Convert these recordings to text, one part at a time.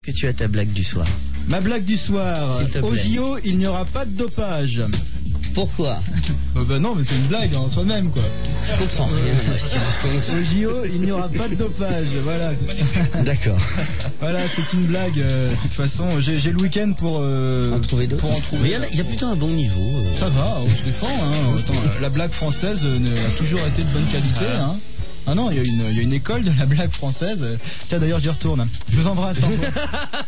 que tu as ta blague du soir. Ma blague du soir. S'il te plaît. Au JO, il n'y aura pas de dopage. Pourquoi? Bah non, mais c'est une blague en soi-même, quoi. Je comprends rien à ce qu'il raconte. Au JO, il n'y aura pas de dopage. Voilà. D'accord. Voilà, c'est une blague. De toute façon, j'ai le week-end pour En trouver d'autres. Pour en trouver. Mais il y a plutôt un bon niveau. Ça va, on se défend. Hein. Attends, la blague française a toujours été de bonne qualité. Hein. Ah non, il y a une école de la blague française. Tiens, d'ailleurs, j'y retourne. Je vous embrasse. Au revoir.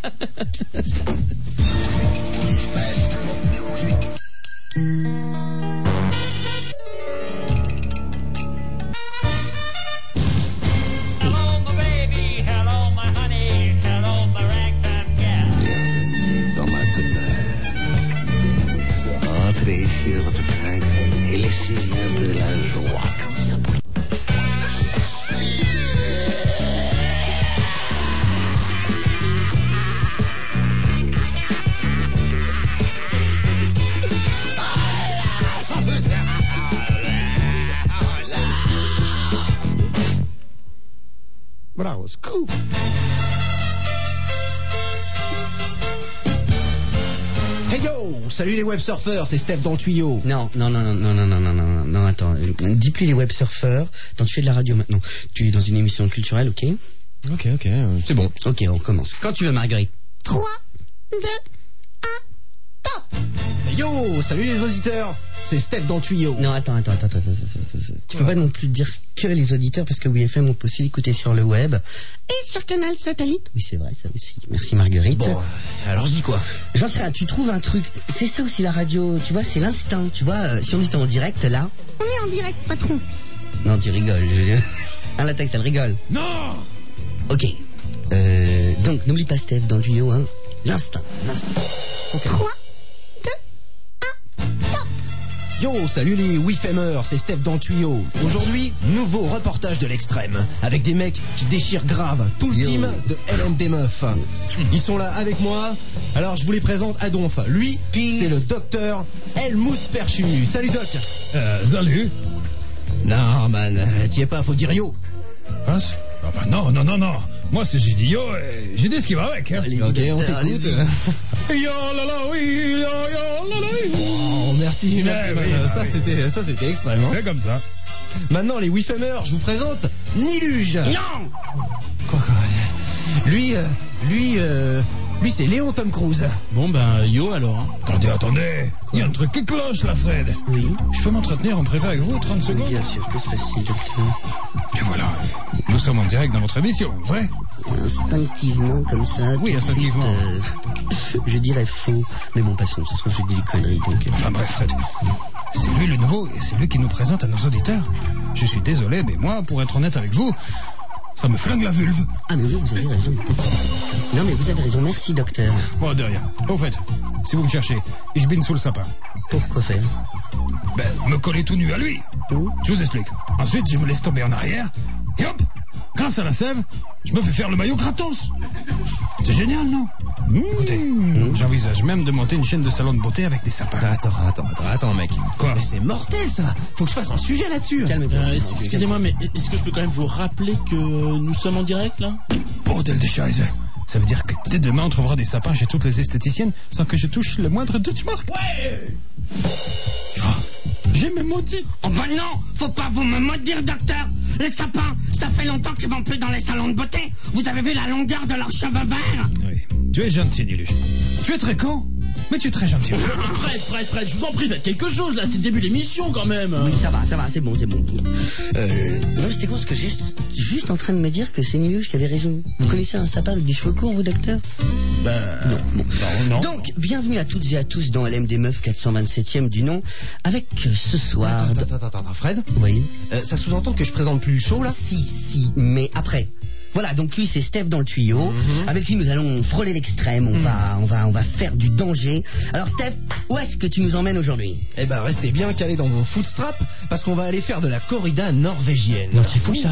Hello, my baby. Hello, my honey. Hello, my ragtime gal. Bienvenue dans ma demeure. Entrez ici de votre plein gré et laissez-y un peu de la joie. Bravo, scoop. Hey yo, salut les web surfeurs, c'est Steph dans le tuyau. Non, attends. Dis plus les web surfeurs. Attends, tu fais de la radio maintenant. Tu es dans une émission culturelle, ok? Ok, c'est bon. Ok, on commence. Quand tu veux, Marguerite. 3, 2, 1, top. Hey yo, salut les auditeurs, c'est Steph dans le tuyau. Non, attends. Tu peux pas non plus dire que les auditeurs, parce que WFM, on peut aussi l'écouter sur le web. Et sur Canal Satellite. Oui, c'est vrai, ça aussi. Merci, Marguerite. Bon, alors je dis quoi? J'en sais rien, tu trouves un truc. C'est ça aussi la radio, tu vois, c'est l'instinct. Tu vois, si on est en direct, là. On est en direct, patron. Non, tu rigoles. Hein, la taxe, elle rigole. Non. Ok. Donc, n'oublie pas Steph dans le tuyau, hein. L'instinct. 3, 2, 1, top. Yo, salut les WeFamers, c'est Steph dans le tuyau. Aujourd'hui, nouveau reportage de l'extrême, avec des mecs qui déchirent grave, tout le Yo. team de LMD Meuf. Ils sont là avec moi, alors je vous les présente à Donf. Lui, c'est le docteur Helmut Perchu. Salut Doc. Salut. Non man, t'y es pas, faut dire yo. Ah bah non. Moi c'est Gidio et j'ai dit ce qui va avec. Hein. Ok, on t'écoute. Yo la la oui, yo la la oui. Oh, merci man. Ça c'était extrême. Hein. C'est comme ça. Maintenant les WeFamers, je vous présente Niluge. Non. Quoi Lui c'est Léon Tom Cruise. Bon ben yo alors. Hein. Attendez. Il y a un truc qui cloche là, Fred. Oui. Je peux m'entretenir en privé avec vous 30 secondes? Bien sûr que c'est facile, docteur. Et voilà. Nous sommes en direct dans votre émission, vrai? Instinctivement, comme ça. Oui, tout de instinctivement. suite, je dirais faux. Mais bon, passons, ça se trouve, je dis des conneries, donc. Enfin bref, Fred. C'est lui le nouveau et c'est lui qui nous présente à nos auditeurs. Je suis désolé, mais moi, pour être honnête avec vous, ça me flingue la vulve. Ah, mais oui, vous avez raison. Non, mais vous avez raison, merci, docteur. Bon, de rien. Au fait, si vous me cherchez, je bine sous le sapin. Pourquoi faire? Ben, me coller tout nu à lui. Je vous explique. Ensuite, je me laisse tomber en arrière. Et hop, grâce à la sève, je me fais faire le maillot gratos. C'est génial, non? Écoutez, j'envisage même de monter une chaîne de salon de beauté avec des sapins. Attends, mec. Quoi? Mais c'est mortel, ça. Faut que je fasse un sujet là-dessus. Calme-toi. Excusez-moi, mais est-ce que je peux quand même vous rappeler que nous sommes en direct là? Bordel des Scheiße. Ça veut dire que dès demain, on trouvera des sapins chez toutes les esthéticiennes sans que je touche le moindre Deutschmark. Ouais! J'ai même maudit. Oh bah non, faut pas vous me maudire, docteur. Les sapins, ça fait longtemps qu'ils vont plus dans les salons de beauté. Vous avez vu la longueur de leurs cheveux verts? Oui. Tu es gentil, Niluche. Tu es très con, mais tu es très gentil. Fred, je vous en prie, faites quelque chose là, c'est le début de l'émission quand même. Oui, ça va, c'est bon. Non, c'était quoi? Parce que juste en train de me dire que c'est Niluche qui avait raison. Vous connaissez un sapin avec des cheveux courts, vous, docteur? Non. Donc, bienvenue à toutes et à tous dans LMD Meuf 427e du nom, avec ce soir... Attends, Fred. Oui. Ça sous-entend que je présente plus le show, là? Si, mais après. Voilà, donc lui c'est Steph dans le tuyau. Avec lui nous allons frôler l'extrême. On va faire du danger. Alors Steph, où est-ce que tu nous emmènes aujourd'hui? Eh ben, restez bien calés dans vos footstraps, parce qu'on va aller faire de la corrida norvégienne. Non, c'est fou ça.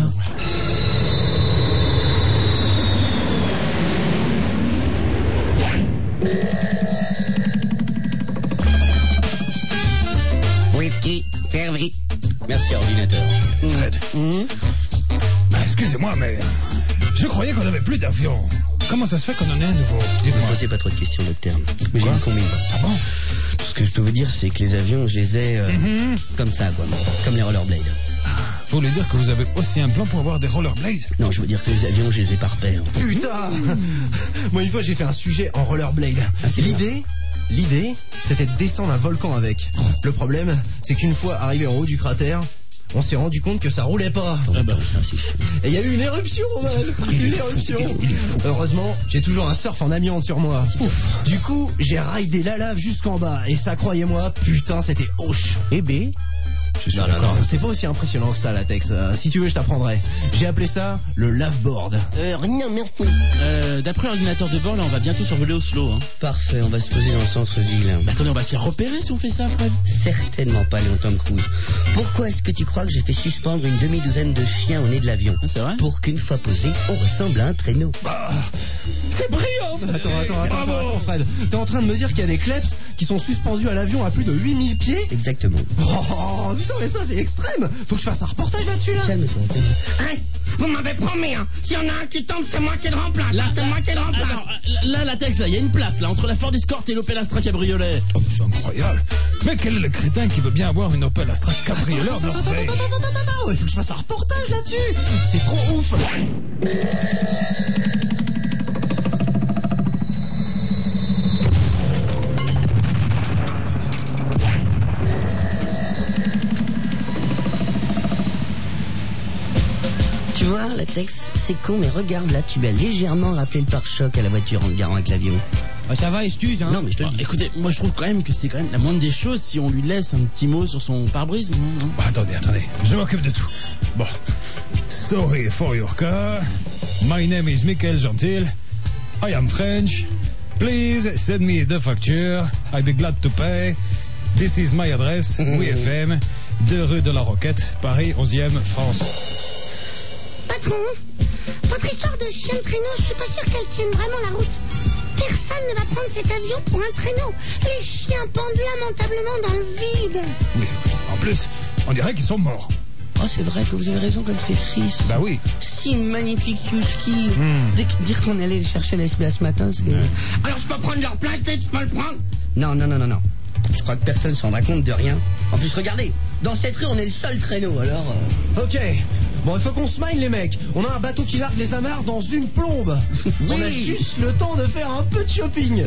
Whisky, servi. Merci ordinateur. Fred. Excusez-moi, mais je croyais qu'on n'avait plus d'avion. comment ça se fait qu'on en ait un nouveau? Ne Dites-moi. posez pas trop de questions, docteur. Mais j'ai une combine. Ah bon? Tout ce que je peux vous dire, c'est que les avions, je les ai comme ça, quoi. Comme les rollerblades. Vous voulez dire que vous avez aussi un plan pour avoir des rollerblades? Non, je veux dire que les avions, je les ai par paire. Putain. Moi, une fois, j'ai fait un sujet en rollerblade. Ah, c'est L'idée, c'était de descendre un volcan avec. Le problème, c'est qu'une fois arrivé en haut du cratère, on s'est rendu compte que ça roulait pas. Ah bah, ça, c'est chiant. Et il y a eu une éruption, man. Une éruption. Heureusement, j'ai toujours un surf en amiante sur moi. Du coup, j'ai raidé la lave jusqu'en bas. Et ça, croyez-moi, putain, c'était hoche. Eh ben, Je suis Non, d'accord. c'est pas aussi impressionnant que ça, latex. Si tu veux, je t'apprendrai. J'ai appelé ça le laveboard. rien, merci. D'après l'ordinateur de bord, là, on va bientôt survoler Oslo. Hein. Parfait, on va se poser dans le centre-ville. Bah attendez, on va se faire repérer si on fait ça, Fred. Certainement pas, Léon Tom Cruise. Pourquoi est-ce que tu crois que j'ai fait suspendre une demi-douzaine de chiens au nez de l'avion? Ah, c'est vrai? Pour qu'une fois posé, on ressemble à un traîneau. C'est brillant. Attends, Fred. T'es en train de me dire qu'il y a des kleps qui sont suspendus à l'avion à plus de 8000 pieds? Exactement. Oh, putain, mais ça, c'est extrême. Faut que je fasse un reportage là-dessus, là. Calme-toi. Hein? Vous m'avez promis, hein. S'il y en a un qui tombe, c'est moi qui le remplace. Là, C'est moi qui le remplace. attends, là, Latex, là, il y a une place, là, entre la Ford Escort et l'Opel Astra Cabriolet. Oh, c'est incroyable. Mais quel est le crétin qui veut bien avoir une Opel Astra Cabriolet en Norvège? Attends, il faut que je fasse un reportage là-dessus. C'est trop ouf. Tu vois, Latex, c'est con, mais regarde là, tu as légèrement raflé le pare-choc à la voiture en le garant avec l'avion. Ça va, excuse, hein. Non, mais je te le dis. Écoutez, moi je trouve quand même que c'est quand même la moindre des choses si on lui laisse un petit mot sur son pare-brise. Non. Bah, attendez, je m'occupe de tout. Bon. Sorry for your car. My name is Michael Gentil. I am French. Please send me the facture. I'll be glad to pay. This is my address, WFM, 2 rue de la Roquette, Paris, 11e, France. Patron, votre histoire de chien de traîneau, je suis pas sûr qu'elle tienne vraiment la route. Personne ne va prendre cet avion pour un traîneau. Les chiens pendent lamentablement dans le vide. Oui, en plus, on dirait qu'ils sont morts. Oh, c'est vrai que vous avez raison, comme c'est triste. Bah oui. Si magnifique Husky. Dire qu'on allait le chercher à la SBA ce matin, c'est... Alors, je peux prendre leur plaque, tu peux le prendre? Non. Je crois que personne s'en rend compte de rien. En plus, regardez, dans cette rue, on est le seul traîneau, alors... Ok. Bon, il faut qu'on se mine, les mecs. On a un bateau qui largue les amarres dans une plombe. On a juste le temps de faire un peu de shopping.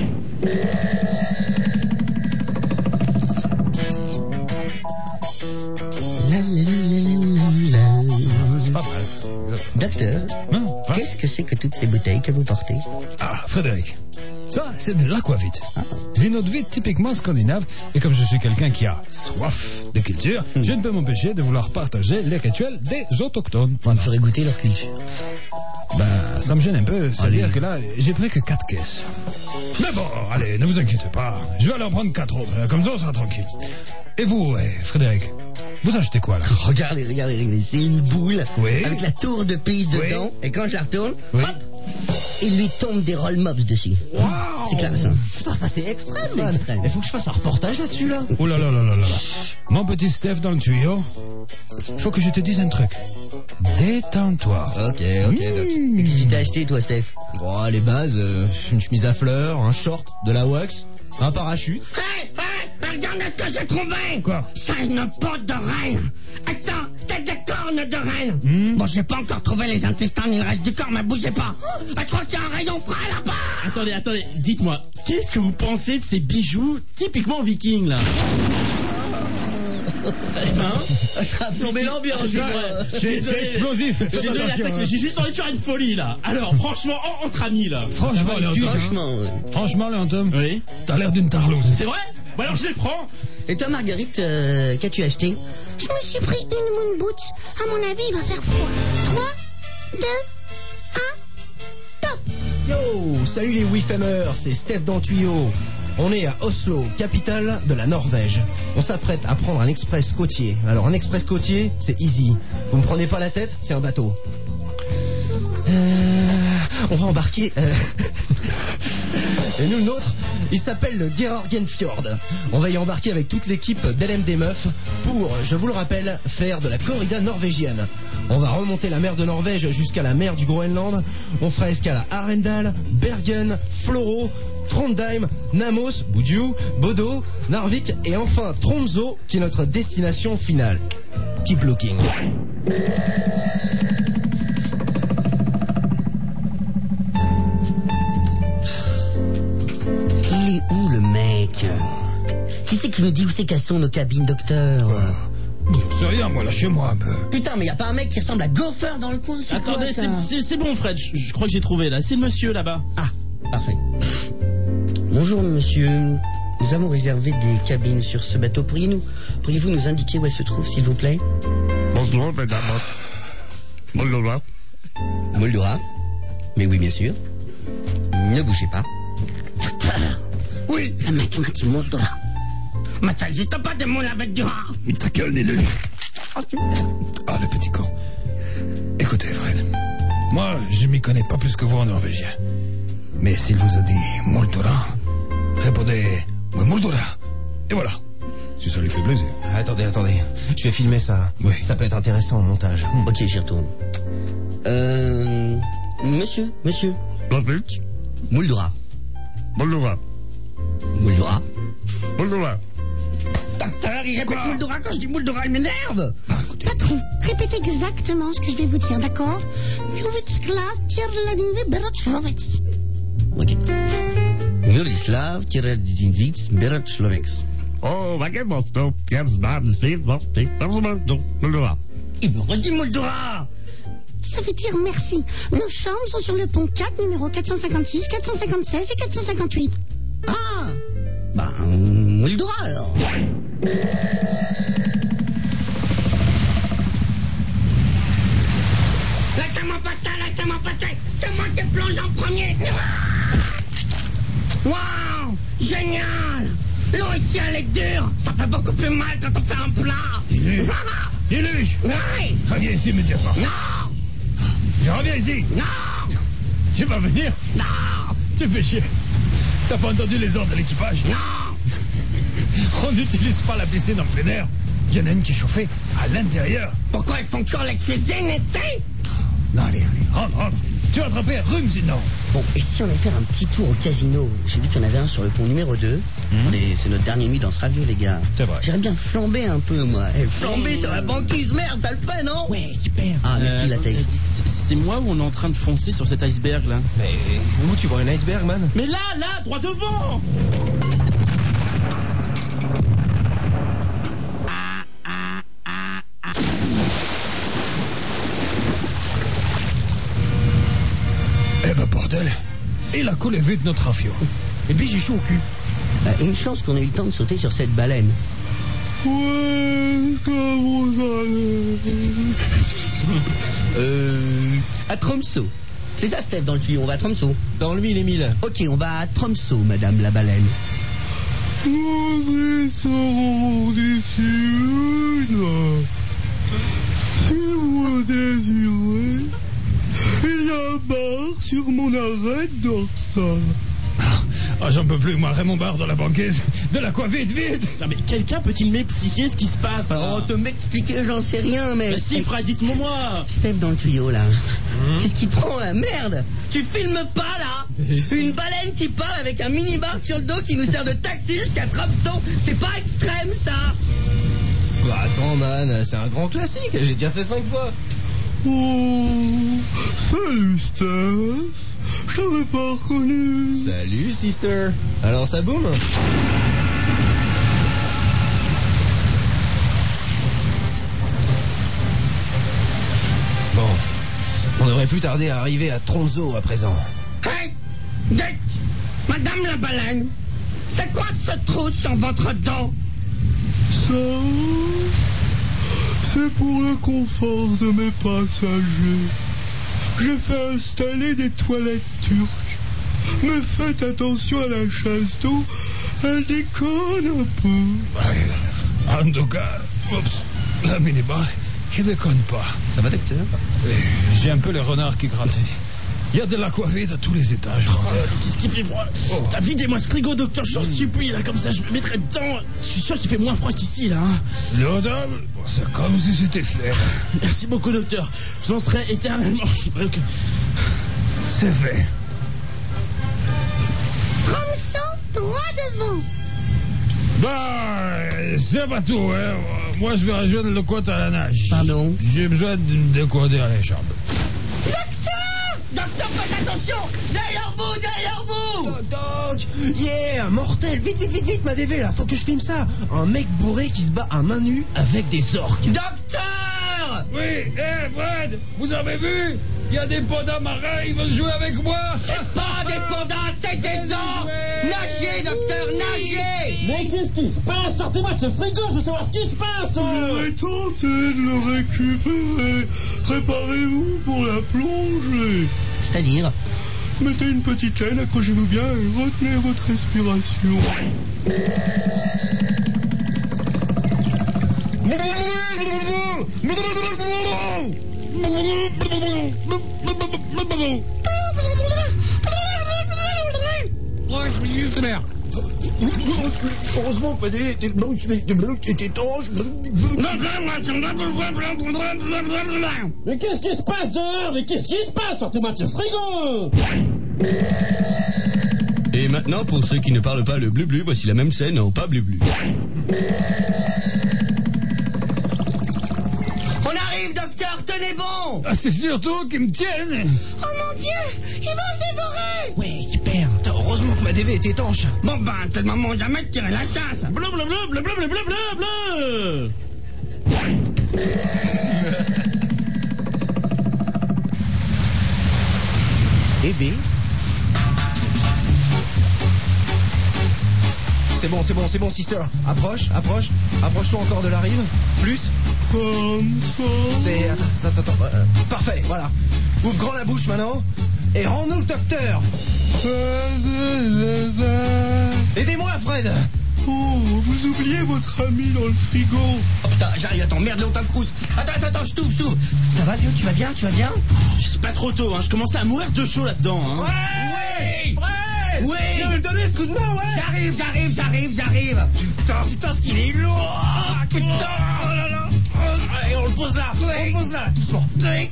C'est pas mal. Docteur, qu'est-ce que c'est que toutes ces bouteilles que vous portez? Ah, Frédéric. Ça, c'est de l'aquavit. C'est une eau de vie typiquement scandinave. Et comme je suis quelqu'un qui a soif de culture, je ne peux m'empêcher de vouloir partager les rituels des autochtones. Vous me ferez goûter leur culture. Ben, ça me gêne un peu. C'est-à-dire que là, j'ai pris que 4 caisses. Mais bon, allez, ne vous inquiétez pas. Je vais aller en prendre 4 autres. Comme ça, on sera tranquille. Et vous, Frédéric, vous achetez quoi, là? Regardez. C'est une boule Oui. avec la tour de Pise dedans. Et quand je la retourne, Oui. hop, il lui tombe des roll mops dessus. Wow. C'est classe, hein. Putain, ça c'est extrême, C'est man. extrême. Il faut que je fasse un reportage là-dessus, là. Oh là là là là là. Mon petit Steph dans le tuyau, faut que je te dise un truc. Détends-toi. Ok, Et qu'est-ce que tu t'as acheté, toi, Steph? Bon, les bases, une chemise à fleurs, un short, de la wax, un parachute. Hey, regarde ce que j'ai trouvé. Quoi? C'est une peau de reine. Attends, c'est des cornes de reine. Bon, j'ai pas encore trouvé les intestins ni le reste du corps, mais bougez pas. Je crois qu'il y a un rayon frais là-bas. Attendez, dites-moi, qu'est-ce que vous pensez de ces bijoux typiquement vikings, là? Ça a tombé l'ambiance. C'est explosif. Je suis désolé, Latex, mais j'ai juste envie de faire une folie, là. Alors, franchement, entre amis, là. Franchement, Léon-Tom. Oui. T'as l'air d'une tarlouse. C'est vrai? Bon, alors je les prends. Et toi, Marguerite, qu'as-tu acheté? Je me suis pris une moon boot. À mon avis, il va faire froid. 3, 2, 1, top. Yo, salut les WeFamers, c'est Steph dans le tuyau. On est à Oslo, capitale de la Norvège. On s'apprête à prendre un express côtier. Alors un express côtier, c'est easy. Vous me prenez pas la tête, c'est un bateau. On va embarquer. Et nous, le nôtre, Il s'appelle le Georgenfjord. On va y embarquer avec toute l'équipe d'LMD Meuf pour, je vous le rappelle, faire de la corrida norvégienne. On va remonter la mer de Norvège jusqu'à la mer du Groenland. On fera escale à Arendal, Bergen, Floro, Trondheim, Namos, Boudiou, Bodo, Narvik et enfin Tromsø qui est notre destination finale. Keep looking. Il est où le mec? Qui c'est qui nous dit où c'est qu'elles sont nos cabines, docteur? C'est rien, moi, là, chez moi, un peu. Putain, mais y a pas un mec qui ressemble à Gopher dans le coin? C'est Attendez, quoi, ça? c'est bon, Fred. Je crois que j'ai trouvé là. C'est le monsieur là-bas. Ah, parfait. Bonjour, monsieur. Nous avons réservé des cabines sur ce bateau. Pourriez-vous nous indiquer où elles se trouvent, s'il vous plaît? Bonjour, mesdames. Bonjour. Moldora. Mais oui, bien sûr. Ne bougez pas. Docteur. Oui. Le mec m'a dit Moldora. Mais ça n'existe pas de moule avec du rat. Ta gueule, Nélé. Ah, le petit con. Écoutez, Fred. Moi, je m'y connais pas plus que vous en norvégien. Mais s'il vous a dit Moldora, répondez oui, Moldora. Et voilà. Si ça lui fait plaisir. Attendez. Je vais filmer ça. Oui. Ça peut être intéressant au montage. Ok, j'y retourne. Monsieur. Bonjour. Moldora. Bonjour. Moldora. Bonjour. Docteur, il répète Moldora quand je dis Moldora, il m'énerve. Patron, répétez exactement ce que je vais vous dire, d'accord? Mjuvitsklas Tjerlenvi Berotrovets. Ok. Murislav Tjerlenvits Berotrovets. Oh, vad kan måste Pierre Bam Steve Morty. Bonjour. Il me redit Moldora. Ça veut dire merci. Nos chambres sont sur le pont 4, numéro 456, 456 et 458. Ah, bah, Moldora alors. Laissez-moi passer. C'est moi qui plonge en premier. Waouh, génial. L'eau ici, elle est dure. Ça fait beaucoup plus mal quand on fait un plat. Iluche. Oui. Reviens ici immédiatement. Non. Je reviens ici. Non. Tu vas venir? Non. Tu fais chier. T'as pas entendu les ordres de l'équipage? Non. On n'utilise pas la piscine en plein air. Il y en a une qui est chauffée à l'intérieur. Pourquoi ils font toujours la cuisine ici? Non, allez, rentre. Tu vas attraper un rhume sinon. Bon, et si on allait faire un petit tour au casino? J'ai vu qu'il y en avait un sur le pont numéro 2. C'est notre dernière nuit dans ce radio, les gars. C'est vrai. J'aimerais bien flamber un peu, moi. Flamber sur la banquise, merde, ça le ferait, non? Ouais, super. Ah, merci, la texte. C'est moi ou on est en train de foncer sur cet iceberg là? Mais où tu vois un iceberg, man? Mais là, droit devant! Eh ben bordel, il a collé vite notre avion. Et puis j'ai chaud au cul. Bah, une chance qu'on ait eu le temps de sauter sur cette baleine. Ouais, À Tromsø. C'est ça, Steph, dans le tuyau. On va à Tromsø. Dans le 1000 et 1000. Ok, on va à Tromsø, madame la baleine. Si vous désirez, il y a un bar sur mon arête dorsale. Ah, j'en peux plus, moi, Raymond Barre dans la banquise. De la quoi, vite. Non, mais quelqu'un peut-il m'expliquer ce qui se passe? Oh, te m'expliquer, j'en sais rien, mais... Mais si, Fred, dites-moi. Steph, dans le tuyau, là. Qu'est-ce qui te prend, là? Merde! Tu filmes pas, là? Une baleine qui parle avec un mini-bar sur le dos qui nous sert de taxi jusqu'à Tromsø. C'est pas extrême, ça? Bah attends, man, c'est un grand classique. J'ai déjà fait 5 fois. Oh, salut, Steph. Je t'avais pas reconnu. Salut, sister. Alors, ça boum? Bon, on devrait plus tarder à arriver à Tromsø à présent. Hey, dites, madame la baleine, c'est quoi ce trou sur votre dos? Ça, c'est pour le confort de mes passagers. J'ai fait installer des toilettes turques. Mais faites attention à la chasse d'eau, elle déconne un peu. En tout cas, la minibar, il déconne pas. Ça va, docteur? J'ai un peu le renard qui grattait. Il y a de l'aquavit à tous les étages, bordel. Qu'est-ce qui fait froid? T'as vidé-moi ce frigo, docteur, je t'en supplie, là, comme ça, je me mettrai dedans. Je suis sûr qu'il fait moins froid qu'ici, là. Hein. Notable, c'est comme si c'était fait. Merci beaucoup, docteur. Je n'en serai éternellement. C'est fait. Tromsø, droit devant. Bah, c'est pas tout, hein. Moi, je vais rejoindre le côte à la nage. Pardon? J'ai besoin de me décoder à l'écharpe. Docteur, faites attention! Derrière vous! Doc, yeah, mortel, vite, ma DV là, faut que je filme ça. Un mec bourré qui se bat à main nue avec des orques. Docteur! Oui, Fred, vous avez vu? Il y a des pandas marins, ils veulent jouer avec moi. C'est pas des pandas, c'est des orques! Nagez, docteur, nagez! Mais qu'est-ce qui se passe? Sortez-moi de ce frigo, je veux savoir ce qui se passe! J'aurais tenté de le récupérer. Préparez-vous pour la plongée. C'est-à-dire? Mettez une petite laine, accrochez-vous bien et retenez votre respiration. Heureusement pas des étanches. Mais qu'est-ce qui se passe dehors? Mais qu'est-ce qui se passe? Sortez-moi de ce frigo! Et maintenant, pour ceux qui ne parlent pas le bleu-bleu, voici la même scène en pas bleu-bleu. On arrive, docteur, tenez bon! Ah, c'est surtout qu'ils me tiennent. Oh mon Dieu, ils vont le dévorer. Ouais, super. Heureusement que ma DV est étanche. Bon ben, c'est le moment jamais de tirer la chasse. Bleu, bleu, bleu, bleu, bleu, bleu, bleu, bleu, bleu. Bébé. C'est bon, sister. Approche-toi encore de la rive. Plus. Comme ça. C'est... Attends. Parfait, voilà. Ouvre grand la bouche maintenant. Et rends-nous le docteur. Aidez-moi, Fred. Oh, vous oubliez votre ami dans le frigo. Oh putain, j'arrive, attends, merde, Léon Tom Cruise. Attends, je t'ouvre. Ça va, vieux? Tu vas bien? C'est pas trop tôt, hein. Je commençais à mourir de chaud là-dedans, hein. Ouais! Oui! Tu vas me donner ce coup de main, ouais? J'arrive. Putain, ce qu'il est lourd. Putain! Oh là là. Allez, on le pose là. Doucement.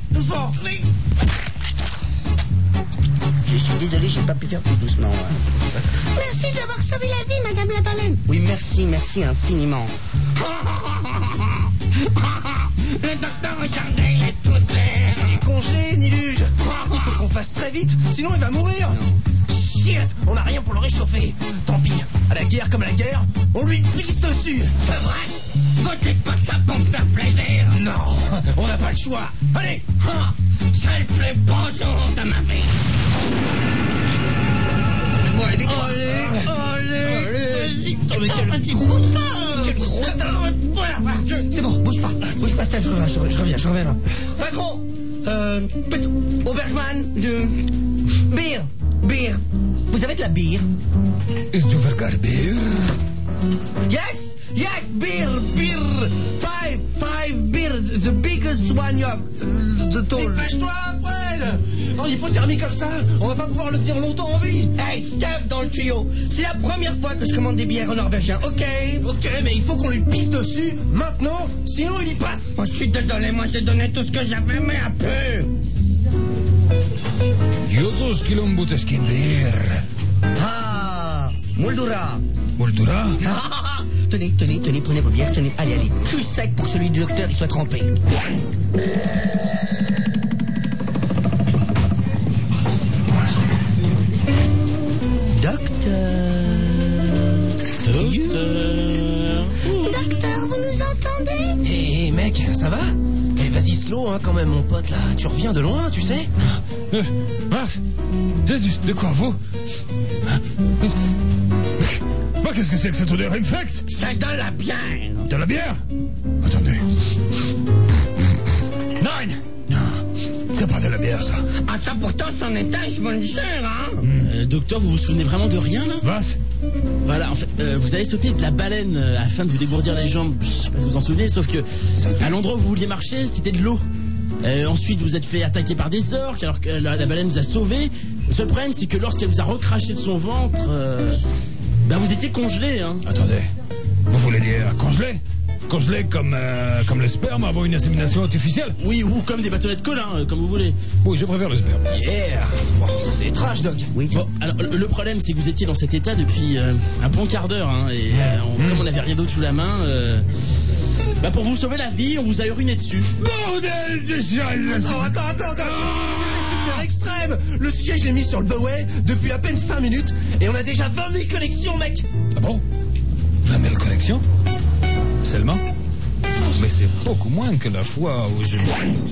Je suis désolé, j'ai pas pu faire plus doucement. Ouais. Merci de m'avoir sauvé la vie, madame la baleine. Oui, merci infiniment. Le docteur, regardez, il est tout vert. Il est congelé, Niluge. Il faut qu'on fasse très vite, sinon il va mourir. Shit, on n'a rien pour le réchauffer. Tant pis, à la guerre comme à la guerre, on lui pisse dessus. C'est vrai? Votez pas ça pour me faire plaisir. Non, on n'a pas le choix. Allez. C'est le plus beau jour de ma vie. Allez. Vas-y, bouge pas. Quel gros C'est bon, bouge pas, Steph, je reviens là. Patron, aubergman de bière. Vous avez de la bière? Is du vergar bier? Yes, beer. Five beers, the biggest one you have, the tall. Dépêche-toi, Fred. En hypothermie comme ça, on va pas pouvoir le tenir longtemps en vie. Hey, Steph dans le tuyau. C'est la première fois que je commande des bières en norvégien, ok, mais il faut qu'on lui pisse dessus maintenant, sinon il y passe. Oh, je suis désolé, moi j'ai donné tout ce que j'avais, mais un peu. Jotos kilombuteskin bier. Ah, Moldura. Moldura? Tenez, prenez vos bières, tenez. Allez, plus sec pour que celui du docteur il soit trempé. Docteur, vous nous entendez? Hé, mec, ça va? Eh, vas-y, slow, hein, quand même, mon pote, là. Tu reviens de loin, tu sais? De quoi, vous? Qu'est-ce que c'est que cette odeur infecte? C'est de la bière. De la bière? Attendez. Nine! Non, c'est pas de la bière, ça. Attends, pourtant, c'en est un, je veux le cher, hein. Docteur, vous vous souvenez vraiment de rien, là? Vas. Voilà, en fait, vous avez sauté de la baleine afin de vous dégourdir les jambes. Je sais pas si vous en souvenez, sauf que à l'endroit où vous vouliez marcher, c'était de l'eau. Ensuite, vous êtes fait attaquer par des orques alors que la baleine vous a sauvé. Le seul problème, c'est que lorsqu'elle vous a recraché de son ventre, vous étiez congelé. Hein. Attendez, vous voulez dire congelé? Congelé comme le sperme avant une insémination artificielle? Oui, ou comme des bâtonnets de colin, comme vous voulez. Oui, je préfère le sperme. Yeah. Bon, ça c'est trash, Doc. Oui. Bon, alors le problème, c'est que vous étiez dans cet état depuis un bon quart d'heure, hein, et comme on n'avait rien d'autre sous la main, pour vous sauver la vie, on vous a uriné dessus. Bordel de chat! Attends, Doc. C'était super extrême. Le sujet, je l'ai mis sur le Boway depuis à peine 5 minutes et on a déjà 20 000 connexions, mec. Ah bon? 20 000 connexions? Seulement? Mais c'est beaucoup moins que la fois où je...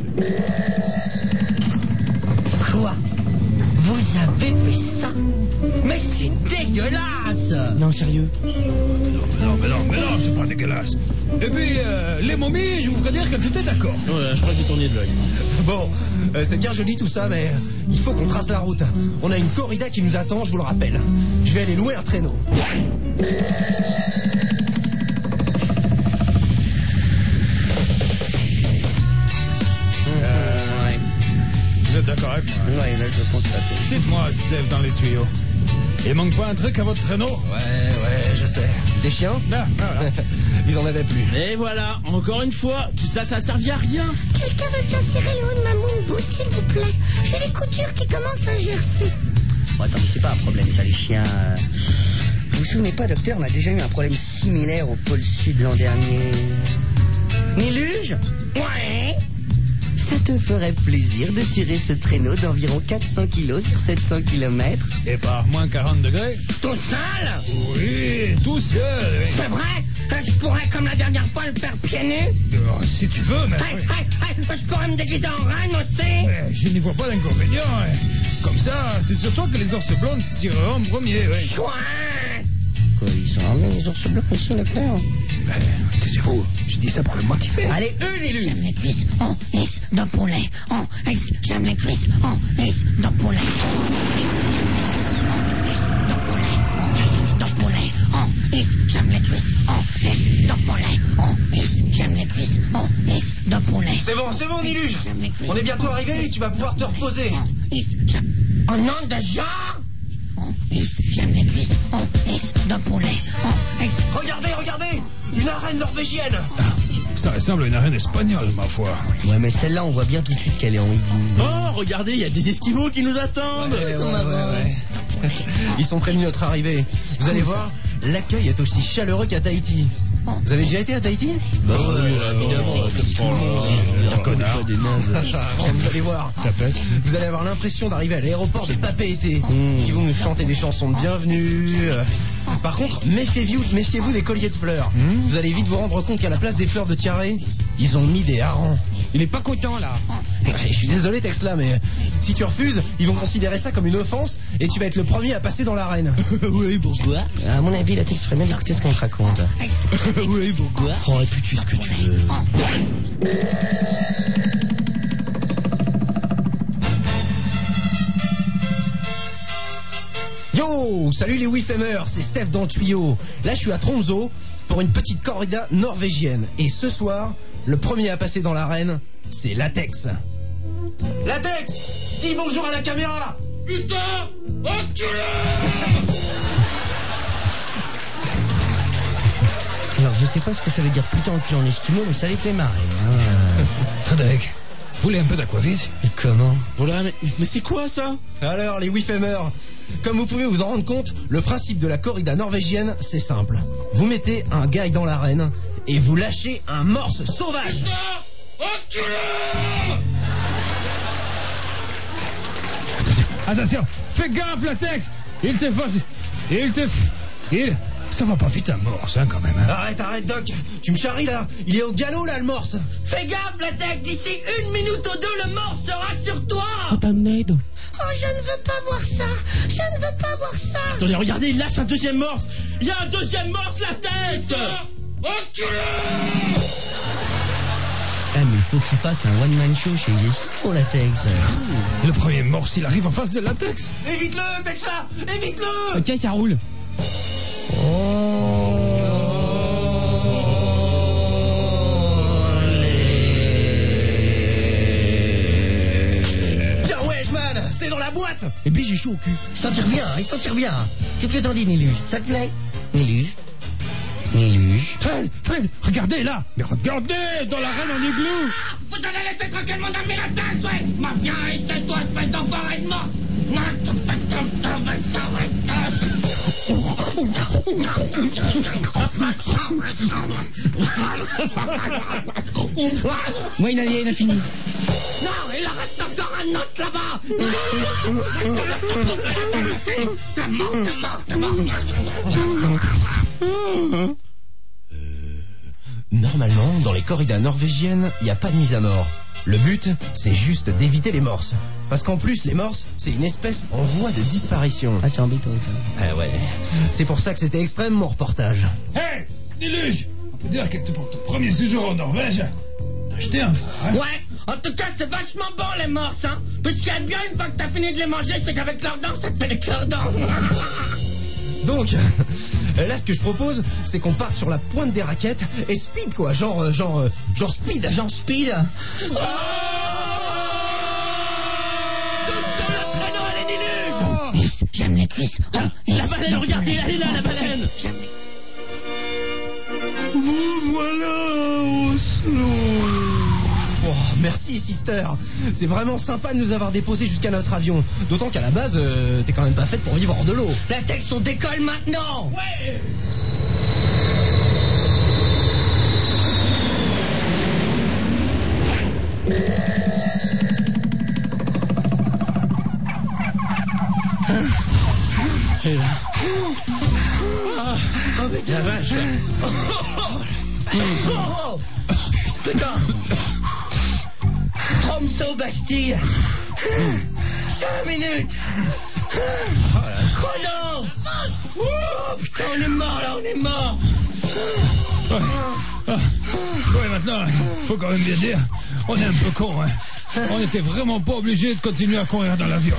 Quoi? Vous avez fait ça? Mais c'est dégueulasse! Non, sérieux. Mais non, c'est pas dégueulasse. Et puis, les momies, je vous ferais dire qu'elles étaient d'accord. Ouais, je crois que j'ai tourné de l'œil. Bon, c'est bien joli tout ça, mais il faut qu'on trace la route. On a une corrida qui nous attend, je vous le rappelle. Je vais aller louer un traîneau. Vous êtes d'accord avec moi? Ouais, là, je constate. Dites-moi, Steve, dans les tuyaux. Il manque pas un truc à votre traîneau? Ouais, je sais. Des chiens? Là, voilà. Ils en avaient plus. Et voilà, encore une fois, tout ça, ça a servi à rien. Quelqu'un veut bien serrer le haut de ma moon boot, s'il vous plaît. J'ai les coutures qui commencent à gercer. Bon, attendez, c'est pas un problème, ça, les chiens. Vous vous souvenez pas, docteur, on a déjà eu un problème similaire au pôle Sud l'an dernier. Niluge? Ouais. Ça te ferait plaisir de tirer ce traîneau d'environ 400 kilos sur 700 km? Et par moins 40 degrés? Tout seul? Oui, tout seul. C'est vrai? Je pourrais, comme la dernière fois, le faire pieds nus? Si tu veux, mais... Je pourrais me déguiser en reine aussi? Je n'y vois pas d'inconvénient. Comme ça, c'est sur toi que les ours blondes tireront en premier. Chouette! Quoi, ils sont armés, les ours blancs, aussi, Leclerc? Taisez-vous, je dis ça pour le motiver. Allez, une élu! J'aime les cuisses en is de poulet. En is, j'aime les cuisses en is de poulet. J'aime les cuisses en is de poulet. En is, j'aime les cuisses en is de poulet. C'est bon, Niluge. On est bientôt arrivé, tu vas pouvoir te reposer. En nom de genre? J'aime les cuisses en is de poulet. Regardez, une arène norvégienne. Ça ressemble à une arène espagnole, ma foi. Ouais, mais celle-là, on voit bien tout de suite qu'elle est en hibou. Oh, regardez, il y a des Esquimaux qui nous attendent. Ouais. Ils sont prévenus de notre arrivée. Vous allez voir, l'accueil est aussi chaleureux qu'à Tahiti. Vous avez déjà été à Tahiti? Bah oui, évidemment, comme tout le monde. Un connard. Vous allez voir. Tapette. Vous allez avoir l'impression d'arriver à l'aéroport des Papeete. Ils vont nous chanter des chansons de bienvenue. Par contre, méfiez-vous des colliers de fleurs. Vous allez vite vous rendre compte qu'à la place des fleurs de tiare, ils ont mis des harengs. Il est pas content là. Je suis désolé Texla, mais si tu refuses, ils vont considérer ça comme une offense et tu vas être le premier à passer dans l'arène. Oui, pourquoi? À mon avis, la Tex ferait bien d'écouter ce qu'on te raconte. Oui, pourquoi? Oh, et puis tu fais ce que tu veux. Yo, salut les Wifemers, c'est Steph dans le tuyau. Là, je suis à Tromsø pour une petite corrida norvégienne. Et ce soir, le premier à passer dans l'arène, c'est Latex. Latex, dis bonjour à la caméra. Putain, enculé! Alors, je sais pas ce que ça veut dire putain enculé en esquimau, mais ça les fait marrer. Hein. Frédéric, vous voulez un peu d'aquavit? Et comment? Voilà, mais c'est quoi ça? Alors, les Wifemers, comme vous pouvez vous en rendre compte, le principe de la corrida norvégienne, c'est simple. Vous mettez un gars dans l'arène et vous lâchez un morse sauvage. Putain, enculé! Attention, fais gaffe, Latex. Ça va pas vite un morse, hein, quand même. Hein. Arrête, Doc. Tu me charries, là. Il est au galop, là, le morse. Fais gaffe, la tête. D'ici 1 minute ou 2, le morse sera sur toi. Oh, je ne veux pas voir ça. Je ne veux pas voir ça. Attendez, regardez, il lâche un deuxième morse. Il y a un deuxième morse, Latex. Enculé! Ah, mais il faut qu'il fasse un one-man show chez les esquimaux, Latex. Le premier morse, il arrive en face de Latex. Évite-le, Texla. Évite-le. Ok, ça roule. boîte. Et puis j'ai chaud au cul. Il s'en tire bien, il s'en tire bien. Qu'est-ce que t'en dis, Niluge? Ça te plaît? Niluge? Niluge? Fred, regardez là. Mais regardez, dans l'arène en igloo. Vous allez laisser tranquillement dormir la tasse, ouais. Ma viens et tais-toi, espèce d'enfoiré de mort. Moi, il a fini. Non, il en reste encore un autre là-bas. T'es mort. Normalement, dans les corridas norvégiennes, il n'y a pas de mise à mort. Le but, c'est juste d'éviter les morses. Parce qu'en plus, les morses, c'est une espèce en voie de disparition. Ah, c'est embêtant. Ah ouais. C'est pour ça que c'était extrême, mon reportage. Hey, Niluge, on peut dire que pour ton premier séjour en Norvège, t'as acheté un frère, hein? Ouais, en tout cas, c'est vachement bon les morses, hein. Parce qu'il y a bien, une fois que t'as fini de les manger, c'est qu'avec leurs dents, ça te fait des cure-dents. Donc, là, ce que je propose, c'est qu'on parte sur la pointe des raquettes et speed, quoi. Genre speed. Genre speed. Yes, j'aime les cuisses. La baleine, regardez, elle est là, la baleine. Vous voilà, Oslo. Oh, merci, sister. C'est vraiment sympa de nous avoir déposés jusqu'à notre avion. D'autant qu'à la base, t'es quand même pas faite pour vivre hors de l'eau. La texte, on décolle maintenant. Ouais. Et là. La vache. Putain. Tromsø, Bastille. 5 minutes. Chrono. Putain, on est mort là, on est mort. Ouais, maintenant, faut quand même bien dire, on est un peu con, hein. On était vraiment pas obligé de continuer à courir dans l'avion.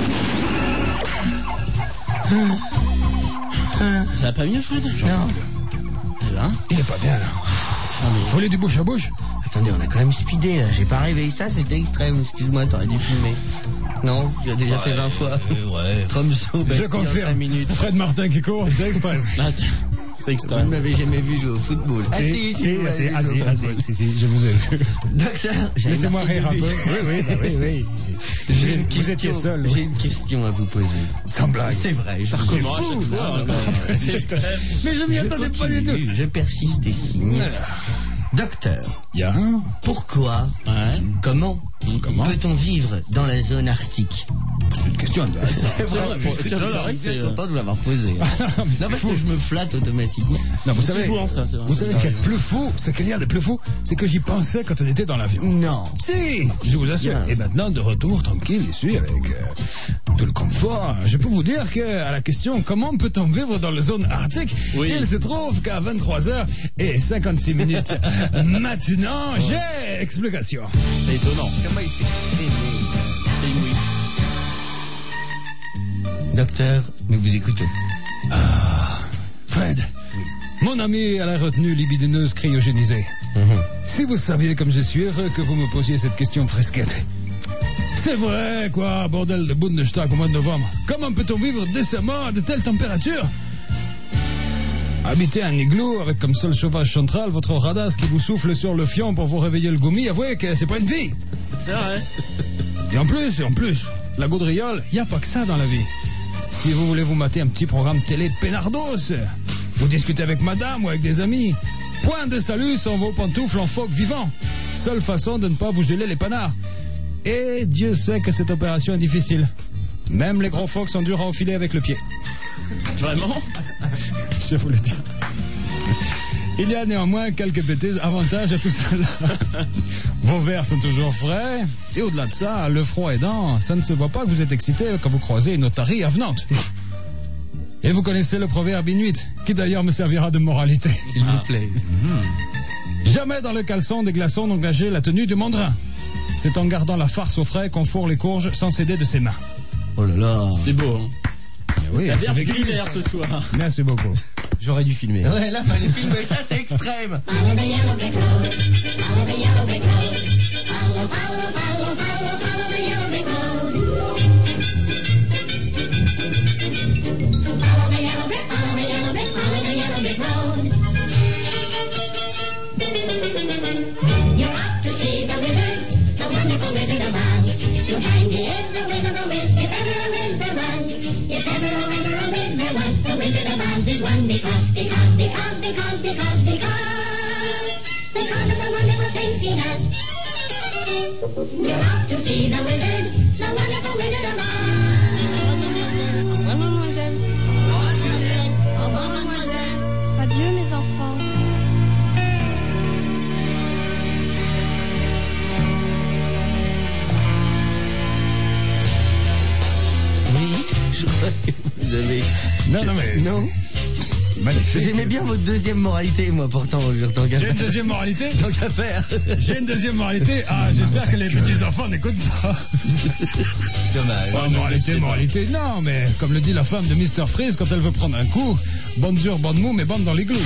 Ça va pas mieux, Fred? Non. Il est pas bien, là. Vous voulez du bouche à bouche? Attendez, on a quand même speedé, là. J'ai pas rêvé ça, c'était extrême. Excuse-moi, t'aurais dû filmer. Non, tu l'as déjà fait 20 fois. Ouais. Comme ça, Je confirme. 5 minutes. Fred Martin qui court, c'est extrême. Ah, c'est Vous extrême. ne m'avez jamais vu jouer au football. Ah si, vous m'avez vu jouer au football. je vous ai vu. Docteur, j'ai Laissez-moi marqué rire un du peu. but. Oui. Vous étiez seul. J'ai une question à vous poser. Sans blague. C'est vrai. Ça recommence à chaque fois. Mais je m'y attendais pas du tout. Je persiste et signe. Docteur, pourquoi, comment peut-on vivre dans la zone arctique? C'est une question intéressante. C'est vrai, c'est vrai que c'est content de l'avoir posé. Non, parce que je me flatte automatiquement. Non, vous C'est savez, fou, ça, c'est vrai. vous savez ce qu'il y a de plus fou, ce qu'il y a de plus fou, c'est que j'y pensais quand on était dans l'avion. Non. Si, je vous assure. Bien. Et maintenant, de retour, tranquille, ici, avec tout le confort, je peux vous dire que à la question comment peut-on vivre dans la zone arctique, il se trouve qu'à 23h56 maintenant, j'ai explication. C'est étonnant. Comment il fait? C'est inouï. Docteur, nous vous écoutons. Fred, mon ami à la retenue libidineuse cryogénisée. Si vous saviez comme je suis heureux que vous me posiez cette question fresquette. C'est vrai, quoi, bordel de Bundestag au mois de novembre. Comment peut-on vivre décemment à de telles températures? Habiter un igloo avec comme seul chauffage central votre radasse qui vous souffle sur le fion pour vous réveiller le gommi, avouez que c'est pas une vie. C'est vrai. Et en plus, la gaudriole, y a pas que ça dans la vie. Si vous voulez vous mater un petit programme télé peinardos, vous discutez avec madame ou avec des amis, point de salut sans vos pantoufles en phoque vivant. Seule façon de ne pas vous geler les panards. Et Dieu sait que cette opération est difficile. Même les gros phoques sont durs à enfiler avec le pied. Vraiment? Je vous le dis. Il y a néanmoins quelques petits avantages à tout cela. Vos verres sont toujours frais. Et au-delà de ça, le froid aidant, ça ne se voit pas que vous êtes excité quand vous croisez une otarie avenante. Et vous connaissez le proverbe inuit, qui d'ailleurs me servira de moralité. S'il vous plaît. Jamais dans le caleçon des glaçons n'engager la tenue du mandrin. C'est en gardant la farce au frais qu'on fourre les courges sans céder de ses mains. Oh là là. C'est beau, hein. Oui, La c'est verve vécu. culinaire ce soir. Merci beaucoup. J'aurais dû filmer. Ouais, là, fallait filmer ça, c'est extrême. Follow the yellow brick road. Follow the yellow brick road. Follow the yellow brick road. everyone because of the wonderful things he does. You're off to see the wizard, the wonderful Wizard of Oz. Mademoiselle. Au revoir, mademoiselle. Adieu, mes enfants. Oui, je crois que vous avez... Non, mais... Non. Magnifique. J'aimais bien votre deuxième moralité, moi, pourtant. J'ai une deuxième moralité. Tant qu'à faire. J'ai une deuxième moralité. Ah, j'espère que les petits-enfants n'écoutent pas. Dommage. Oh, moralité. Non, mais comme le dit la femme de Mr. Freeze, quand elle veut prendre un coup, bande dure, bande mou, mais bande dans l'églou.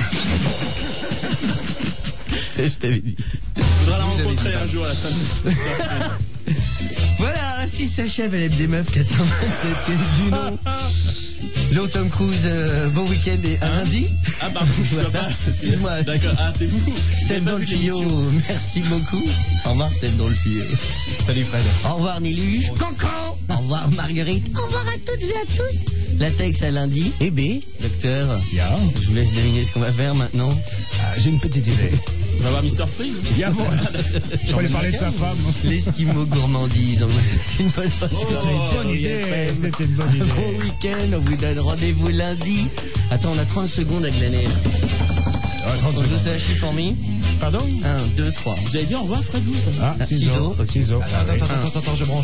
Je t'avais dit. Faudra la rencontrer un jour à la fin de Voilà, ainsi s'achève LM des Meufs 427 du nom. Jean Tom Cruise, bon week-end et à lundi. Ah bah, excuse-moi. D'accord, ah c'est vous. Steph dans le tuyau, merci beaucoup. Au revoir Steph dans le tuyau. Salut Fred. Au revoir Niluche. Cancan. Au revoir Marguerite. Au revoir à toutes et à tous. Latex à lundi. Et B, docteur. Yeah. Je vous laisse deviner ce qu'on va faire maintenant. Ah, j'ai une petite idée. On va voir Mr. Freeze. Viens voir. Je vais aller parler de sa femme. L'esquimau gourmandise. On vous souhaite une bonne fin de C'est soirée. une bonne idée. C'est une bonne idée. Bon week-end. On vous donne rendez-vous lundi. Attends, on a 30 secondes à glaner. Ah, 30 On joue secondes. ça à chiffon-mi. Pardon? 1, 2, 3. Vous avez dit au revoir, Fred, vous? Ah, ciseaux. Ciseaux. Ciseaux. Attends, je branche.